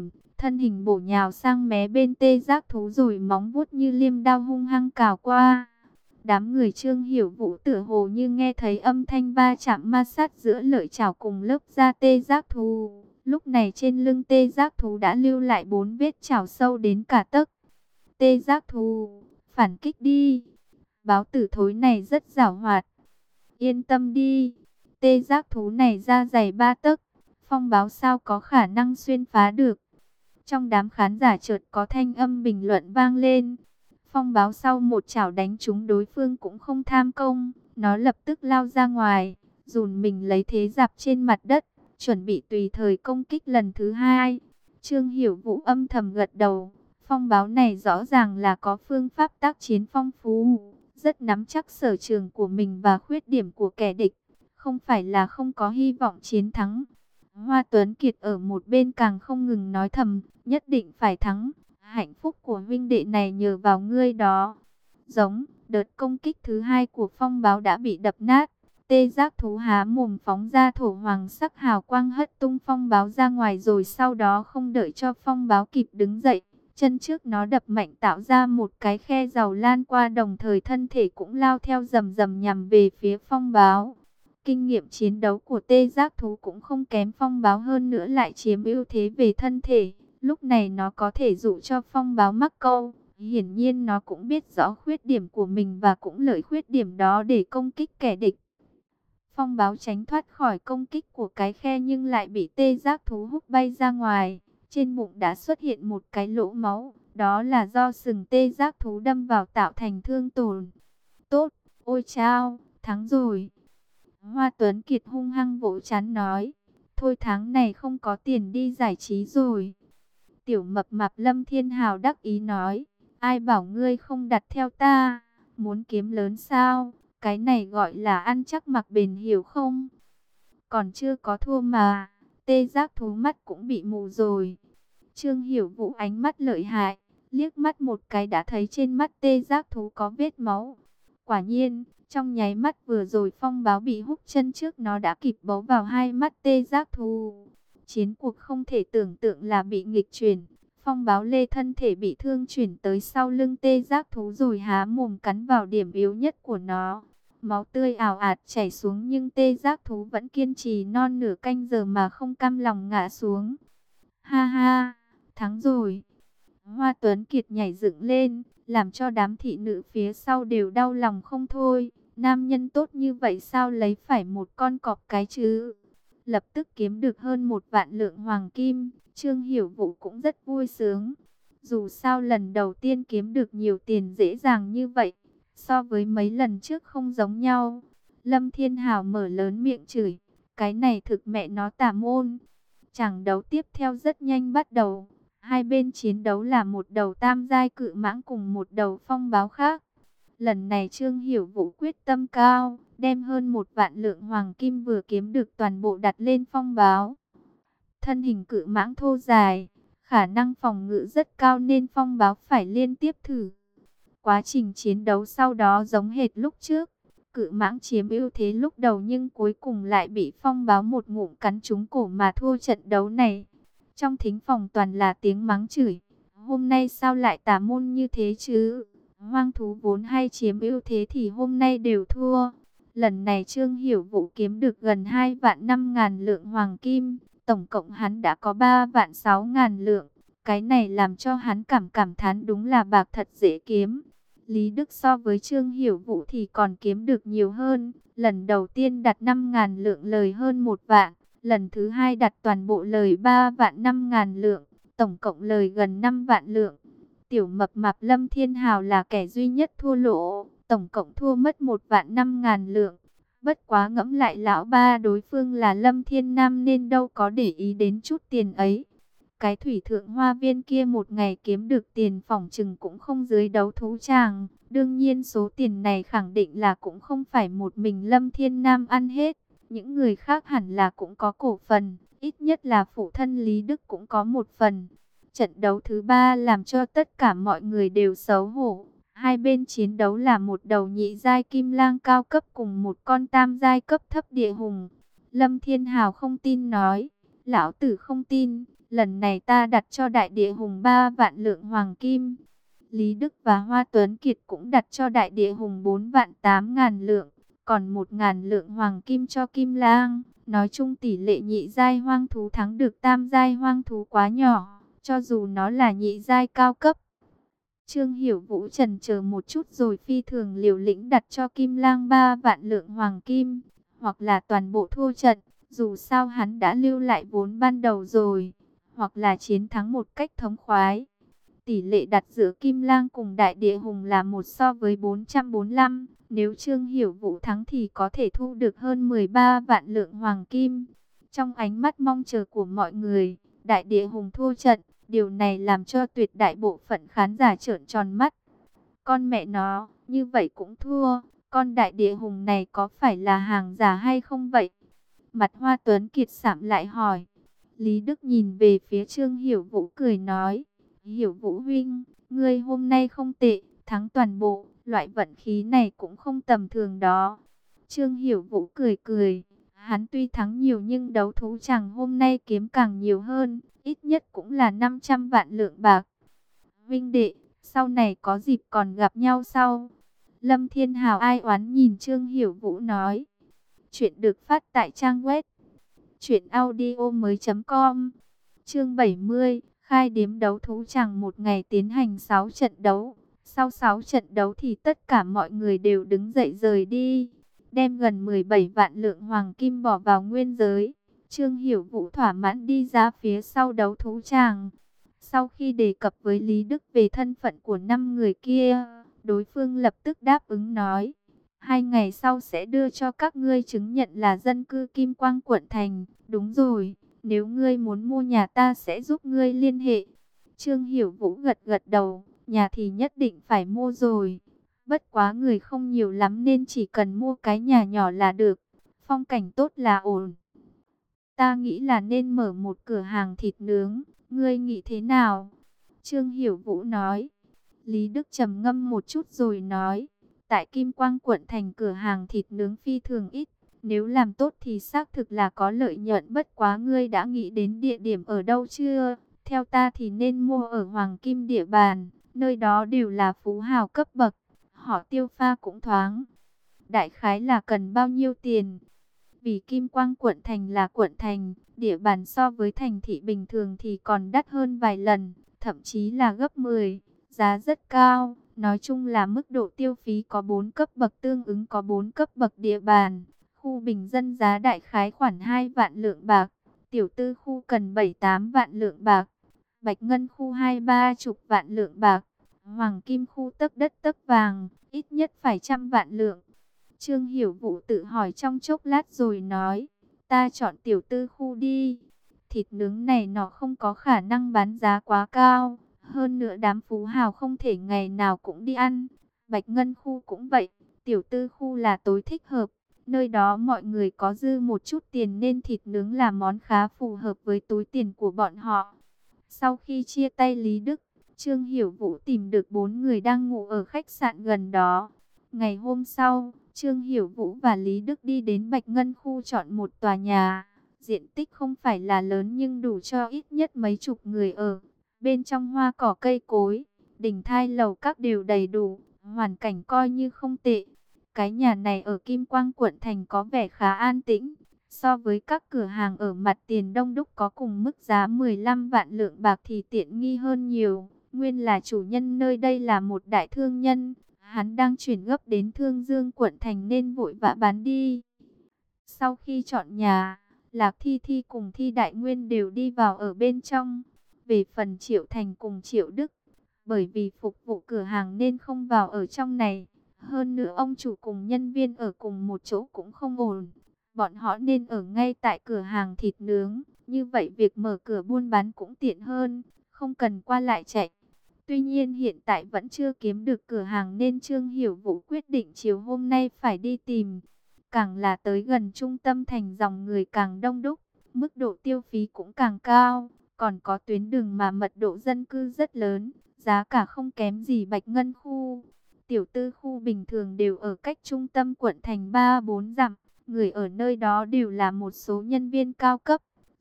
thân hình bổ nhào sang mé bên tê giác thú rồi móng vuốt như liêm đao hung hăng cào qua. Đám người Trương Hiểu Vũ tựa hồ như nghe thấy âm thanh va chạm ma sát giữa lợi chảo cùng lớp da tê giác thú. Lúc này trên lưng tê giác thú đã lưu lại bốn vết chảo sâu đến cả tấc. Tê giác thú, phản kích đi. Báo tử thối này rất giảo hoạt. Yên tâm đi, tê giác thú này da dày ba tấc, phong báo sao có khả năng xuyên phá được. Trong đám khán giả chợt có thanh âm bình luận vang lên. Phong báo sau một chảo đánh trúng đối phương cũng không tham công, nó lập tức lao ra ngoài, dùn mình lấy thế dạp trên mặt đất, chuẩn bị tùy thời công kích lần thứ hai. Trương Hiểu Vũ âm thầm gật đầu, phong báo này rõ ràng là có phương pháp tác chiến phong phú, rất nắm chắc sở trường của mình và khuyết điểm của kẻ địch, không phải là không có hy vọng chiến thắng. Hoa Tuấn Kiệt ở một bên càng không ngừng nói thầm, nhất định phải thắng, hạnh phúc của huynh đệ này nhờ vào ngươi đó. Giống, đợt công kích thứ hai của phong báo đã bị đập nát, tê giác thú há mồm phóng ra thổ hoàng sắc hào quang hất tung phong báo ra ngoài, rồi sau đó không đợi cho phong báo kịp đứng dậy, chân trước nó đập mạnh tạo ra một cái khe dầu lan qua, đồng thời thân thể cũng lao theo rầm rầm nhằm về phía phong báo. Kinh nghiệm chiến đấu của tê giác thú cũng không kém phong báo, hơn nữa lại chiếm ưu thế về thân thể. Lúc này nó có thể dụ cho phong báo mắc câu. Hiển nhiên nó cũng biết rõ khuyết điểm của mình và cũng lợi khuyết điểm đó để công kích kẻ địch. Phong báo tránh thoát khỏi công kích của cái khe nhưng lại bị tê giác thú húc bay ra ngoài. Trên bụng đã xuất hiện một cái lỗ máu. Đó là do sừng tê giác thú đâm vào tạo thành thương tổn. Tốt, ôi chao, thắng rồi. Hoa Tuấn Kiệt hung hăng vỗ trán nói. Thôi tháng này không có tiền đi giải trí rồi. Tiểu mập mạp Lâm Thiên Hào đắc ý nói. Ai bảo ngươi không đặt theo ta. Muốn kiếm lớn sao? Cái này gọi là ăn chắc mặc bền, hiểu không? Còn chưa có thua mà. Tê giác thú mắt cũng bị mù rồi. Trương Hiểu Vũ ánh mắt lợi hại. Liếc mắt một cái đã thấy trên mắt tê giác thú có vết máu. Quả nhiên, trong nháy mắt vừa rồi phong báo bị húc chân trước nó đã kịp bấu vào hai mắt tê giác thú. Chiến cuộc không thể tưởng tượng là bị nghịch chuyển. Phong báo lê thân thể bị thương chuyển tới sau lưng tê giác thú rồi há mồm cắn vào điểm yếu nhất của nó. Máu tươi ào ạt chảy xuống nhưng tê giác thú vẫn kiên trì non nửa canh giờ mà không cam lòng ngã xuống. Ha ha, thắng rồi. Hoa Tuấn Kiệt nhảy dựng lên, làm cho đám thị nữ phía sau đều đau lòng không thôi. Nam nhân tốt như vậy sao lấy phải một con cọp cái chứ? Lập tức kiếm được hơn một vạn lượng hoàng kim, Trương Hiểu Vũ cũng rất vui sướng. Dù sao lần đầu tiên kiếm được nhiều tiền dễ dàng như vậy, so với mấy lần trước không giống nhau. Lâm Thiên Hào mở lớn miệng chửi, cái này thực mẹ nó tà môn. Chàng đấu tiếp theo rất nhanh bắt đầu. Hai bên chiến đấu là một đầu tam giai cự mãng cùng một đầu phong báo khác. Lần này Trương Hiểu Vũ quyết tâm cao, đem hơn một vạn lượng hoàng kim vừa kiếm được toàn bộ đặt lên phong báo. Thân hình cự mãng thô dài, khả năng phòng ngự rất cao nên phong báo phải liên tiếp thử. Quá trình chiến đấu sau đó giống hệt lúc trước. Cự mãng chiếm ưu thế lúc đầu nhưng cuối cùng lại bị phong báo một ngụm cắn trúng cổ mà thua trận đấu này. Trong thính phòng toàn là tiếng mắng chửi. Hôm nay sao lại tà môn như thế chứ? Hoang thú vốn hay chiếm ưu thế thì hôm nay đều thua. Lần này Trương Hiểu Vũ kiếm được gần hai vạn năm ngàn lượng hoàng kim. Tổng cộng hắn đã có ba vạn sáu ngàn lượng. Cái này làm cho hắn cảm cảm thán đúng là bạc thật dễ kiếm. Lý Đức so với Trương Hiểu Vũ thì còn kiếm được nhiều hơn. Lần đầu tiên đặt năm ngàn lượng lời hơn một vạn. Lần thứ hai đặt toàn bộ lời ba vạn năm ngàn lượng. Tổng cộng lời gần năm vạn lượng. Tiểu mập mạp Lâm Thiên Hào là kẻ duy nhất thua lỗ. Tổng cộng thua mất một vạn năm ngàn lượng. Bất quá ngẫm lại lão ba đối phương là Lâm Thiên Nam nên đâu có để ý đến chút tiền ấy. Cái thủy thượng hoa viên kia một ngày kiếm được tiền phỏng chừng cũng không dưới đấu thú tràng. Đương nhiên số tiền này khẳng định là cũng không phải một mình Lâm Thiên Nam ăn hết. Những người khác hẳn là cũng có cổ phần, ít nhất là phụ thân Lý Đức cũng có một phần. Trận đấu thứ ba làm cho tất cả mọi người đều xấu hổ. Hai bên chiến đấu là một đầu nhị giai kim lang cao cấp cùng một con tam giai cấp thấp địa hùng. Lâm Thiên Hào không tin nói, lão tử không tin, lần này ta đặt cho Đại Địa Hùng ba vạn lượng hoàng kim. Lý Đức và Hoa Tuấn Kiệt cũng đặt cho Đại Địa Hùng bốn vạn tám ngàn lượng, còn một ngàn lượng hoàng kim cho Kim Lang. Nói chung tỷ lệ nhị giai hoang thú thắng được tam giai hoang thú quá nhỏ, cho dù nó là nhị giai cao cấp. Trương Hiểu Vũ chần chờ một chút rồi phi thường liều lĩnh đặt cho Kim Lang ba vạn lượng hoàng kim, hoặc là toàn bộ thua trận, dù sao hắn đã lưu lại vốn ban đầu rồi, hoặc là chiến thắng một cách thống khoái. Tỷ lệ đặt giữa Kim Lang cùng Đại Địa Hùng là một so với bốn trăm bốn mươi lăm, nếu Trương Hiểu Vũ thắng thì có thể thu được hơn mười ba vạn lượng hoàng kim. Trong ánh mắt mong chờ của mọi người, Đại Địa Hùng thua trận. Điều này làm cho tuyệt đại bộ phận khán giả trợn tròn mắt. Con mẹ nó, như vậy cũng thua. Con Đại Địa Hùng này có phải là hàng giả hay không vậy? Mặt Hoa Tuấn Kiệt sạm lại hỏi. Lý Đức nhìn về phía Trương Hiểu Vũ cười nói. Hiểu Vũ huynh, ngươi hôm nay không tệ, thắng toàn bộ. Loại vận khí này cũng không tầm thường đó. Trương Hiểu Vũ cười cười. Hắn tuy thắng nhiều nhưng đấu thú chàng hôm nay kiếm càng nhiều hơn, ít nhất cũng là năm trăm vạn lượng bạc. Vinh đệ, sau này có dịp còn gặp nhau sau. Lâm Thiên Hào ai oán nhìn Trương Hiểu Vũ nói. Chuyện được phát tại trang web truyện audio mới chấm com. Chương bảy mươi, khai điếm đấu thú chàng một ngày tiến hành sáu trận đấu. Sau sáu trận đấu thì tất cả mọi người đều đứng dậy rời đi, đem gần mười bảy vạn lượng hoàng kim bỏ vào nguyên giới. Trương Hiểu Vũ thỏa mãn đi ra phía sau đấu thú tràng. Sau khi đề cập với Lý Đức về thân phận của năm người kia, đối phương lập tức đáp ứng nói. Hai ngày sau sẽ đưa cho các ngươi chứng nhận là dân cư Kim Quang quận thành. Đúng rồi, nếu ngươi muốn mua nhà ta sẽ giúp ngươi liên hệ. Trương Hiểu Vũ gật gật đầu, nhà thì nhất định phải mua rồi. Bất quá người không nhiều lắm nên chỉ cần mua cái nhà nhỏ là được. Phong cảnh tốt là ổn. Ta nghĩ là nên mở một cửa hàng thịt nướng. Ngươi nghĩ thế nào? Trương Hiểu Vũ nói. Lý Đức trầm ngâm một chút rồi nói. Tại Kim Quang quận thành cửa hàng thịt nướng phi thường ít. Nếu làm tốt thì xác thực là có lợi nhuận. Bất quá ngươi đã nghĩ đến địa điểm ở đâu chưa? Theo ta thì nên mua ở Hoàng Kim địa bàn. Nơi đó đều là phú hào cấp bậc. Họ Tiêu pha cũng thoáng. Đại khái là cần bao nhiêu tiền? Vì Kim Quang quận thành là quận thành, địa bàn so với thành thị bình thường thì còn đắt hơn vài lần, thậm chí là gấp mười, giá rất cao. Nói chung là mức độ tiêu phí có bốn cấp bậc tương ứng có bốn cấp bậc địa bàn. Khu bình dân giá đại khái khoảng hai vạn lượng bạc, tiểu tư khu cần bảy tám vạn lượng bạc, bạch ngân khu hai ba chục vạn lượng bạc, hoàng kim khu tấc đất tấc vàng, ít nhất phải trăm vạn lượng. Trương Hiểu Vũ tự hỏi trong chốc lát rồi nói, ta chọn tiểu tư khu đi. Thịt nướng này nó không có khả năng bán giá quá cao. Hơn nữa đám phú hào không thể ngày nào cũng đi ăn. Bạch ngân khu cũng vậy, tiểu tư khu là tối thích hợp. Nơi đó mọi người có dư một chút tiền nên thịt nướng là món khá phù hợp với túi tiền của bọn họ. Sau khi chia tay Lý Đức, Trương Hiểu Vũ tìm được bốn người đang ngủ ở khách sạn gần đó. Ngày hôm sau, Trương Hiểu Vũ và Lý Đức đi đến Bạch Ngân khu chọn một tòa nhà. Diện tích không phải là lớn nhưng đủ cho ít nhất mấy chục người ở. Bên trong hoa cỏ cây cối, đỉnh thai lầu các đều đầy đủ, hoàn cảnh coi như không tệ. Cái nhà này ở Kim Quang quận thành có vẻ khá an tĩnh. So với các cửa hàng ở mặt tiền đông đúc có cùng mức giá mười lăm vạn lượng bạc thì tiện nghi hơn nhiều. Nguyên là chủ nhân nơi đây là một đại thương nhân. Hắn đang chuyển gấp đến Thương Dương quận thành nên vội vã bán đi. Sau khi chọn nhà, Lạc Thi Thi cùng Thi Đại Nguyên đều đi vào ở bên trong. Về phần Triệu Thành cùng Triệu Đức, bởi vì phục vụ cửa hàng nên không vào ở trong này. Hơn nữa ông chủ cùng nhân viên ở cùng một chỗ cũng không ổn. Bọn họ nên ở ngay tại cửa hàng thịt nướng. Như vậy việc mở cửa buôn bán cũng tiện hơn, không cần qua lại chạy. Tuy nhiên hiện tại vẫn chưa kiếm được cửa hàng nên Trương Hiểu Vũ quyết định chiều hôm nay phải đi tìm. Càng là tới gần trung tâm thành dòng người càng đông đúc, mức độ tiêu phí cũng càng cao. Còn có tuyến đường mà mật độ dân cư rất lớn, giá cả không kém gì Bạch Ngân khu. Tiểu tư khu bình thường đều ở cách trung tâm quận thành ba bốn dặm. Người ở nơi đó đều là một số nhân viên cao cấp.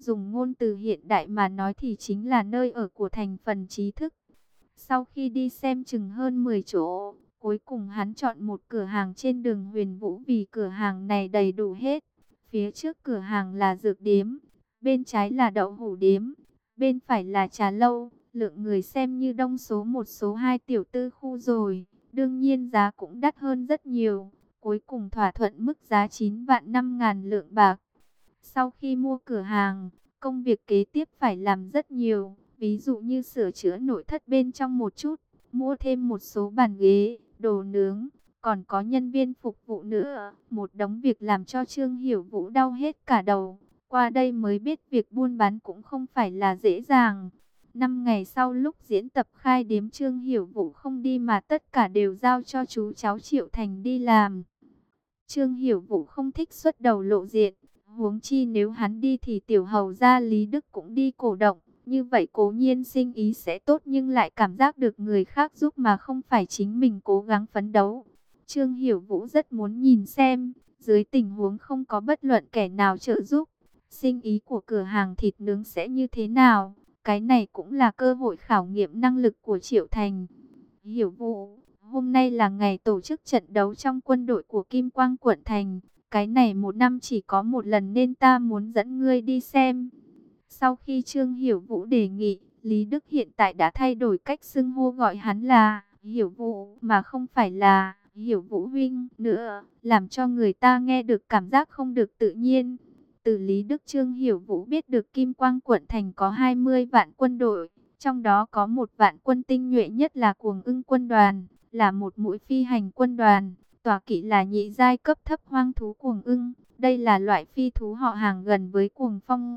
Dùng ngôn từ hiện đại mà nói thì chính là nơi ở của thành phần trí thức. Sau khi đi xem chừng hơn mười chỗ, cuối cùng hắn chọn một cửa hàng trên đường Huyền Vũ vì cửa hàng này đầy đủ hết. Phía trước cửa hàng là dược điếm, bên trái là đậu hũ điếm, bên phải là trà lâu. Lượng người xem như đông số một số hai tiểu tư khu rồi, đương nhiên giá cũng đắt hơn rất nhiều. Cuối cùng thỏa thuận mức giá chín vạn năm ngàn lượng bạc. Sau khi mua cửa hàng, công việc kế tiếp phải làm rất nhiều, ví dụ như sửa chữa nội thất bên trong một chút, mua thêm một số bàn ghế, đồ nướng, còn có nhân viên phục vụ nữa. Một đống việc làm cho Trương Hiểu Vũ đau hết cả đầu. Qua đây mới biết việc buôn bán cũng không phải là dễ dàng. Năm ngày sau lúc diễn tập khai điếm, Trương Hiểu Vũ không đi mà tất cả đều giao cho chú cháu Triệu Thành đi làm. Trương Hiểu Vũ không thích xuất đầu lộ diện. Huống chi nếu hắn đi thì tiểu hầu gia Lý Đức cũng đi cổ động. Như vậy cố nhiên sinh ý sẽ tốt nhưng lại cảm giác được người khác giúp mà không phải chính mình cố gắng phấn đấu. Trương Hiểu Vũ rất muốn nhìn xem, dưới tình huống không có bất luận kẻ nào trợ giúp, sinh ý của cửa hàng thịt nướng sẽ như thế nào. Cái này cũng là cơ hội khảo nghiệm năng lực của Triệu Thành. Hiểu Vũ, hôm nay là ngày tổ chức trận đấu trong quân đội của Kim Quang quận thành. Cái này một năm chỉ có một lần nên ta muốn dẫn ngươi đi xem. Sau khi Trương Hiểu Vũ đề nghị, Lý Đức hiện tại đã thay đổi cách xưng hô, gọi hắn là Hiểu Vũ mà không phải là Hiểu Vũ huynh nữa, làm cho người ta nghe được cảm giác không được tự nhiên. Từ Lý Đức, Trương Hiểu Vũ biết được Kim Quang quận thành có hai mươi vạn quân đội, trong đó có một vạn quân tinh nhuệ nhất là Cuồng Ưng quân đoàn, là một mũi phi hành quân đoàn. Tọa kỵ là nhị giai cấp thấp hoang thú Cuồng Ưng. Đây là loại phi thú họ hàng gần với Cuồng Phong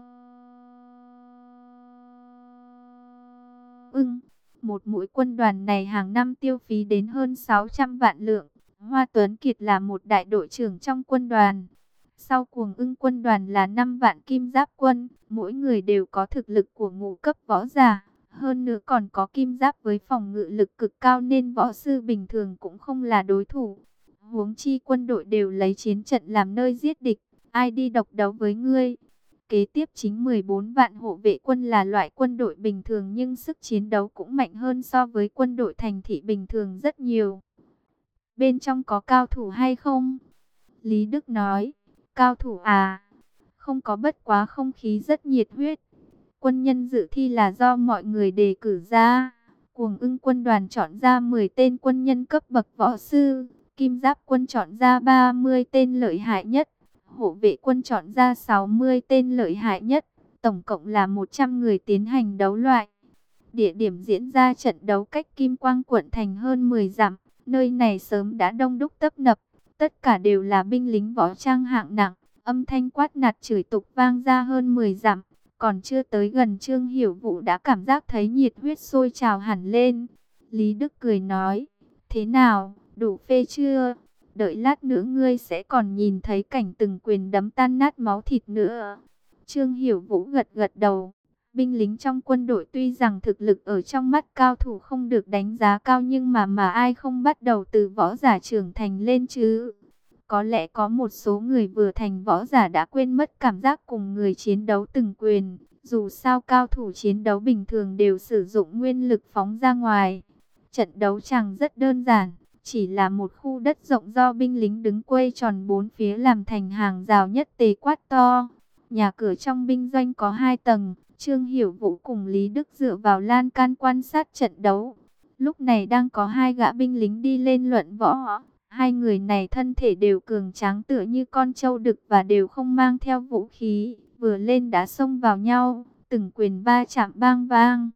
Ưng. Một mũi quân đoàn này hàng năm tiêu phí đến hơn sáu trăm vạn lượng. Hoa Tuấn Kiệt là một đại đội trưởng trong quân đoàn. Sau Cuồng Ưng quân đoàn là năm vạn kim giáp quân, mỗi người đều có thực lực của ngũ cấp võ giả. Hơn nữa còn có kim giáp với phòng ngự lực cực cao nên võ sư bình thường cũng không là đối thủ. Huống chi quân đội đều lấy chiến trận làm nơi giết địch, ai đi độc đấu với ngươi. Kế tiếp chính mười bốn vạn hộ vệ quân là loại quân đội bình thường nhưng sức chiến đấu cũng mạnh hơn so với quân đội thành thị bình thường rất nhiều. Bên trong có cao thủ hay không? Lý Đức nói, cao thủ à? Không có, bất quá không khí rất nhiệt huyết. Quân nhân dự thi là do mọi người đề cử ra. Cuồng Ưng quân đoàn chọn ra mười tên quân nhân cấp bậc võ sư. Kim Giáp quân chọn ra ba mươi tên lợi hại nhất. Hộ vệ quân chọn ra sáu mươi tên lợi hại nhất. Tổng cộng là một trăm người tiến hành đấu loại. Địa điểm diễn ra trận đấu cách Kim Quang quận thành hơn mười dặm. Nơi này sớm đã đông đúc tấp nập. Tất cả đều là binh lính võ trang hạng nặng. Âm thanh quát nạt chửi tục vang ra hơn mười dặm. Còn chưa tới gần, Trương Hiểu Vũ đã cảm giác thấy nhiệt huyết sôi trào hẳn lên. Lý Đức cười nói, thế nào, đủ phê chưa? Đợi lát nữa ngươi sẽ còn nhìn thấy cảnh từng quyền đấm tan nát máu thịt nữa. Trương Hiểu Vũ gật gật đầu. Binh lính trong quân đội tuy rằng thực lực ở trong mắt cao thủ không được đánh giá cao nhưng mà mà ai không bắt đầu từ võ giả trưởng thành lên chứ? Có lẽ có một số người vừa thành võ giả đã quên mất cảm giác cùng người chiến đấu từng quyền. Dù sao cao thủ chiến đấu bình thường đều sử dụng nguyên lực phóng ra ngoài. Trận đấu chẳng rất đơn giản, chỉ là một khu đất rộng do binh lính đứng quây tròn bốn phía làm thành hàng rào nhất tề quát to. Nhà cửa trong binh doanh có hai tầng. Trương Hiểu Vũ cùng Lý Đức dựa vào lan can quan sát trận đấu. Lúc này đang có hai gã binh lính đi lên luận võ. Hai người này thân thể đều cường tráng tựa như con trâu đực và đều không mang theo vũ khí. Vừa lên đã xông vào nhau, từng quyền va chạm bang vang.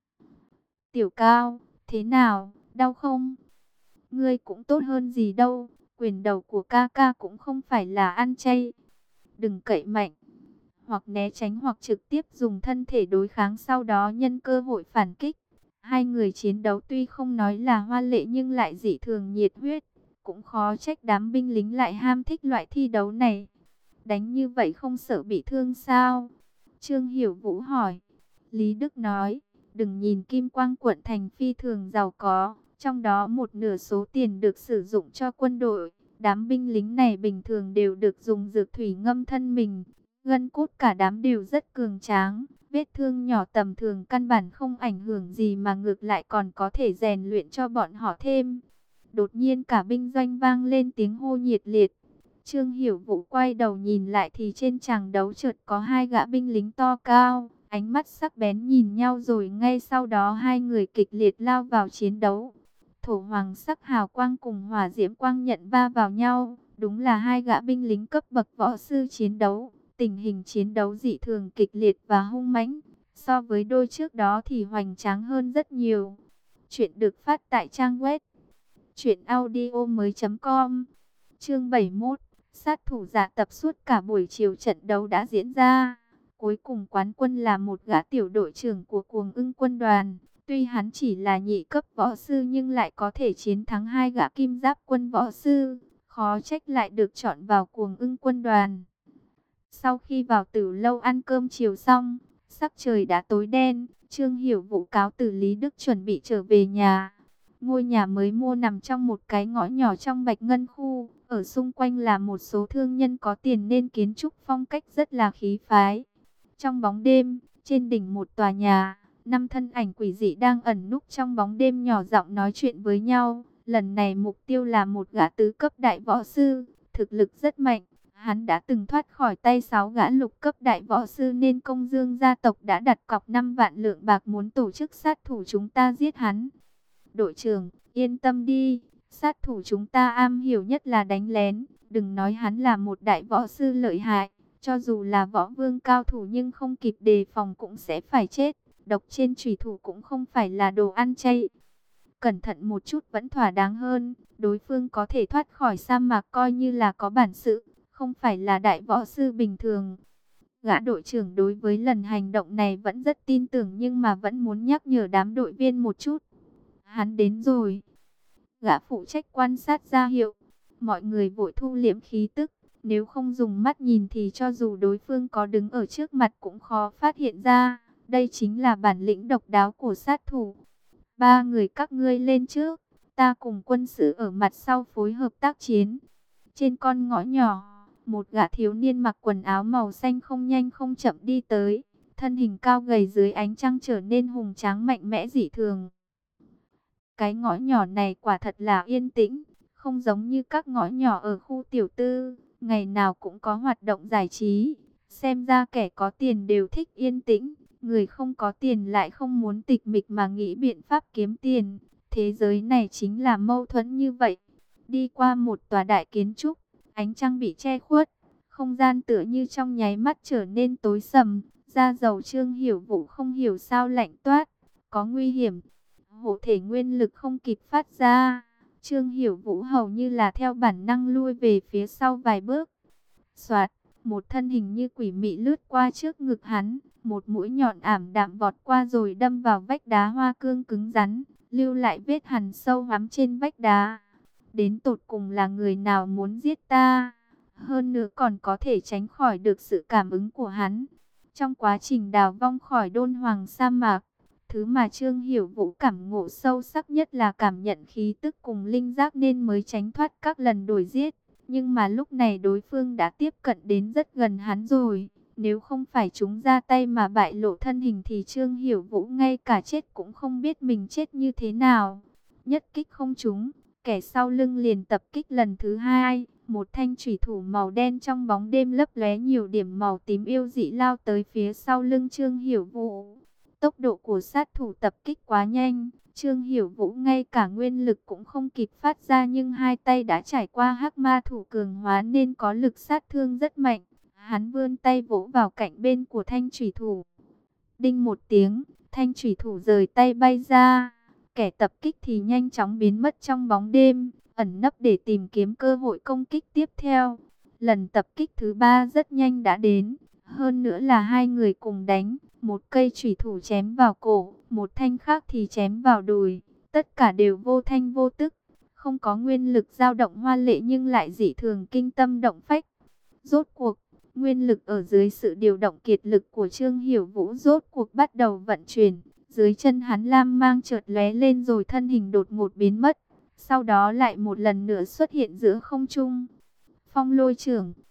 Tiểu Cao, thế nào, đau không? Ngươi cũng tốt hơn gì đâu, quyền đầu của ca ca cũng không phải là ăn chay. Đừng cậy mạnh, hoặc né tránh hoặc trực tiếp dùng thân thể đối kháng, sau đó nhân cơ hội phản kích. Hai người chiến đấu tuy không nói là hoa lệ nhưng lại dị thường nhiệt huyết. Cũng khó trách đám binh lính lại ham thích loại thi đấu này. Đánh như vậy không sợ bị thương sao? Trương Hiểu Vũ hỏi. Lý Đức nói, đừng nhìn Kim Quang quận thành phi thường giàu có, trong đó một nửa số tiền được sử dụng cho quân đội. Đám binh lính này bình thường đều được dùng dược thủy ngâm thân mình. Gân cốt cả đám đều rất cường tráng, vết thương nhỏ tầm thường căn bản không ảnh hưởng gì mà ngược lại còn có thể rèn luyện cho bọn họ thêm. Đột nhiên cả binh doanh vang lên tiếng hô nhiệt liệt. Trương Hiểu Vũ quay đầu nhìn lại thì trên tràng đấu chợt có hai gã binh lính to cao, ánh mắt sắc bén nhìn nhau rồi ngay sau đó hai người kịch liệt lao vào chiến đấu. Thổ hoàng sắc hào quang cùng hỏa diễm quang nhận va vào nhau, đúng là hai gã binh lính cấp bậc võ sư chiến đấu. Tình hình chiến đấu dị thường kịch liệt và hung mãnh, so với đôi trước đó thì hoành tráng hơn rất nhiều. Chuyện được phát tại trang web truyện audio mới chấm com. Chương bảy mươi mốt, sát thủ giả tập. Suốt cả buổi chiều trận đấu đã diễn ra. Cuối cùng quán quân là một gã tiểu đội trưởng của Cuồng Ưng quân đoàn. Tuy hắn chỉ là nhị cấp võ sư nhưng lại có thể chiến thắng hai gã kim giáp quân võ sư. Khó trách lại được chọn vào Cuồng Ưng quân đoàn. Sau khi vào Tử lâu ăn cơm chiều xong, sắc trời đã tối đen, Trương Hiểu Vũ cáo từ Lý Đức chuẩn bị trở về nhà. Ngôi nhà mới mua nằm trong một cái ngõ nhỏ trong Bạch Ngân khu, ở xung quanh là một số thương nhân có tiền nên kiến trúc phong cách rất là khí phái. Trong bóng đêm, trên đỉnh một tòa nhà, năm thân ảnh quỷ dị đang ẩn núp trong bóng đêm nhỏ giọng nói chuyện với nhau. Lần này mục tiêu là một gã tứ cấp đại võ sư, thực lực rất mạnh. Hắn đã từng thoát khỏi tay sáu gã lục cấp đại võ sư nên Công Dương gia tộc đã đặt cọc năm vạn lượng bạc muốn tổ chức sát thủ chúng ta giết hắn. Đội trưởng, yên tâm đi, sát thủ chúng ta am hiểu nhất là đánh lén, đừng nói hắn là một đại võ sư lợi hại, cho dù là võ vương cao thủ nhưng không kịp đề phòng cũng sẽ phải chết, độc trên chủy thủ cũng không phải là đồ ăn chay. Cẩn thận một chút vẫn thỏa đáng hơn, đối phương có thể thoát khỏi sa mạc coi như là có bản sự, không phải là đại võ sư bình thường. Gã đội trưởng đối với lần hành động này vẫn rất tin tưởng nhưng mà vẫn muốn nhắc nhở đám đội viên một chút. Hắn đến rồi. Gã phụ trách quan sát ra hiệu. Mọi người vội thu liễm khí tức. Nếu không dùng mắt nhìn thì cho dù đối phương có đứng ở trước mặt cũng khó phát hiện ra. Đây chính là bản lĩnh độc đáo của sát thủ. Ba người các ngươi lên trước. Ta cùng quân sự ở mặt sau phối hợp tác chiến. Trên con ngõ nhỏ, một gã thiếu niên mặc quần áo màu xanh không nhanh không chậm đi tới. Thân hình cao gầy dưới ánh trăng trở nên hùng tráng mạnh mẽ dị thường. Cái ngõ nhỏ này quả thật là yên tĩnh, không giống như các ngõ nhỏ ở khu tiểu tư, ngày nào cũng có hoạt động giải trí. Xem ra kẻ có tiền đều thích yên tĩnh, người không có tiền lại không muốn tịch mịch mà nghĩ biện pháp kiếm tiền. Thế giới này chính là mâu thuẫn như vậy. Đi qua một tòa đại kiến trúc, ánh trăng bị che khuất, không gian tựa như trong nháy mắt trở nên tối sầm. Da dầu Trương Hiểu Vũ không hiểu sao lạnh toát, có nguy hiểm. Hộ thể nguyên lực không kịp phát ra, Trương Hiểu Vũ hầu như là theo bản năng lui về phía sau vài bước. Soạt, một thân hình như quỷ mị lướt qua trước ngực hắn, một mũi nhọn ảm đạm vọt qua rồi đâm vào vách đá hoa cương cứng rắn, lưu lại vết hằn sâu hoắm trên vách đá. Đến tột cùng là người nào muốn giết ta? Hơn nữa còn có thể tránh khỏi được sự cảm ứng của hắn. Trong quá trình đào vong khỏi đôn hoàng sa mạc, thứ mà Trương Hiểu Vũ cảm ngộ sâu sắc nhất là cảm nhận khí tức cùng linh giác nên mới tránh thoát các lần đuổi giết. Nhưng mà lúc này đối phương đã tiếp cận đến rất gần hắn rồi. Nếu không phải chúng ra tay mà bại lộ thân hình thì Trương Hiểu Vũ ngay cả chết cũng không biết mình chết như thế nào. Nhất kích không trúng, kẻ sau lưng liền tập kích lần thứ hai. Một thanh chủy thủ màu đen trong bóng đêm lấp lóe nhiều điểm màu tím yêu dị lao tới phía sau lưng Trương Hiểu Vũ. Tốc độ của sát thủ tập kích quá nhanh, Trương Hiểu Vũ ngay cả nguyên lực cũng không kịp phát ra nhưng hai tay đã trải qua hắc ma thủ cường hóa nên có lực sát thương rất mạnh. Hắn vươn tay vỗ vào cạnh bên của thanh chủy thủ. Đinh một tiếng, thanh chủy thủ rời tay bay ra. Kẻ tập kích thì nhanh chóng biến mất trong bóng đêm, ẩn nấp để tìm kiếm cơ hội công kích tiếp theo. Lần tập kích thứ ba rất nhanh đã đến, hơn nữa là hai người cùng đánh. Một cây chủy thủ chém vào cổ, một thanh khác thì chém vào đùi. Tất cả đều vô thanh vô tức, không có nguyên lực dao động hoa lệ nhưng lại dị thường kinh tâm động phách. Rốt cuộc, nguyên lực ở dưới sự điều động kiệt lực của Trương Hiểu Vũ rốt cuộc bắt đầu vận chuyển. Dưới chân hắn lam mang chợt lóe lên rồi thân hình đột ngột biến mất. Sau đó lại một lần nữa xuất hiện giữa không trung. Phong lôi trưởng.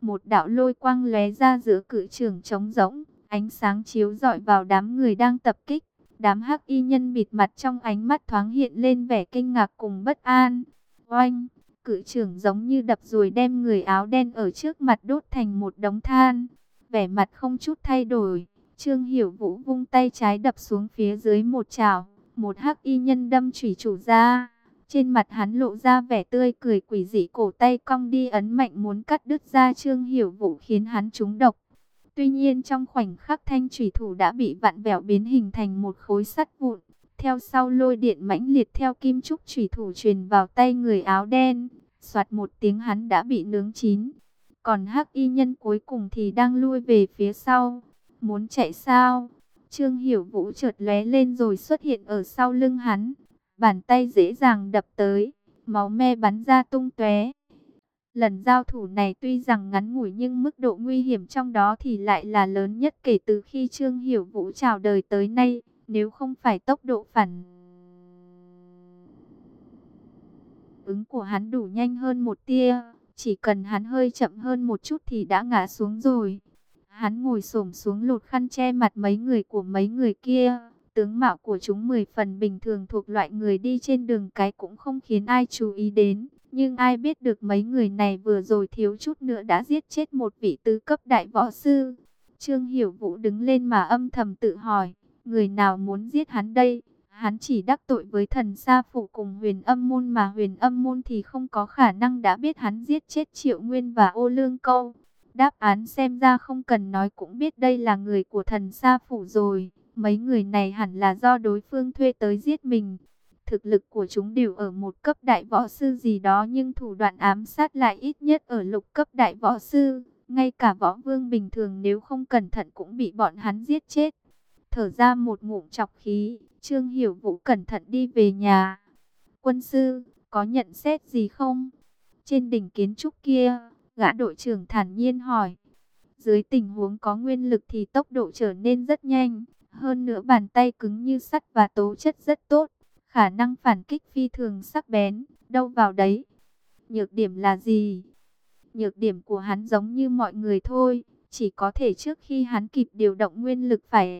một đạo lôi quang lóe ra giữa cự trường trống rỗng, ánh sáng chiếu rọi vào đám người đang tập kích. Đám hắc y nhân bịt mặt trong ánh mắt thoáng hiện lên vẻ kinh ngạc cùng bất an. Oanh, cự trưởng giống như đập ruồi đem người áo đen ở trước mặt đốt thành một đống than. Vẻ mặt không chút thay đổi, Trương Hiểu Vũ vung tay trái đập xuống phía dưới một chảo, một hắc y nhân đâm chủy thủ ra. Trên mặt hắn lộ ra vẻ tươi cười quỷ dị, cổ tay cong đi ấn mạnh muốn cắt đứt da Trương Hiểu Vũ khiến hắn trúng độc. Tuy nhiên trong khoảnh khắc thanh chủy thủ đã bị vặn vẹo biến hình thành một khối sắt vụn. Theo sau lôi điện mãnh liệt theo kim trúc chủy thủ truyền vào tay người áo đen. Soạt một tiếng hắn đã bị nướng chín. Còn hắc y nhân cuối cùng thì đang lui về phía sau. Muốn chạy sao? Trương Hiểu Vũ chợt lóe lên rồi xuất hiện ở sau lưng hắn. Bàn tay dễ dàng đập tới, máu me bắn ra tung tóe. Lần giao thủ này tuy rằng ngắn ngủi nhưng mức độ nguy hiểm trong đó thì lại là lớn nhất kể từ khi Trương Hiểu Vũ chào đời tới nay. Nếu không phải tốc độ phản ứng của hắn đủ nhanh hơn một tia, chỉ cần hắn hơi chậm hơn một chút thì đã ngã xuống rồi. Hắn ngồi xổm xuống lột khăn che mặt mấy người của mấy người kia. Tướng mạo của chúng mười phần bình thường, thuộc loại người đi trên đường cái cũng không khiến ai chú ý đến. Nhưng ai biết được mấy người này vừa rồi thiếu chút nữa đã giết chết một vị tứ cấp đại võ sư. Trương Hiểu Vũ đứng lên mà âm thầm tự hỏi, người nào muốn giết hắn đây? Hắn chỉ đắc tội với Thần Sa Phủ cùng Huyền Âm Môn, mà Huyền Âm Môn thì không có khả năng đã biết hắn giết chết Triệu Nguyên và Ô Lương Câu. Đáp án xem ra không cần nói cũng biết đây là người của Thần Sa Phủ rồi. Mấy người này hẳn là do đối phương thuê tới giết mình. Thực lực của chúng đều ở một cấp đại võ sư gì đó, nhưng thủ đoạn ám sát lại ít nhất ở lục cấp đại võ sư. Ngay cả võ vương bình thường nếu không cẩn thận cũng bị bọn hắn giết chết. Thở ra một ngụm trọc khí, Trương Hiểu Vũ cẩn thận đi về nhà. Quân sư, có nhận xét gì không? Trên đỉnh kiến trúc kia, gã đội trưởng thản nhiên hỏi. Dưới tình huống có nguyên lực thì tốc độ trở nên rất nhanh. Hơn nữa bàn tay cứng như sắt và tố chất rất tốt. Khả năng phản kích phi thường sắc bén, đâu vào đấy. Nhược điểm là gì? Nhược điểm của hắn giống như mọi người thôi. Chỉ có thể trước khi hắn kịp điều động nguyên lực phải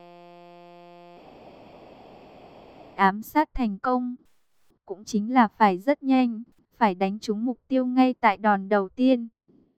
ám sát thành công. Cũng chính là phải rất nhanh, phải đánh trúng mục tiêu ngay tại đòn đầu tiên.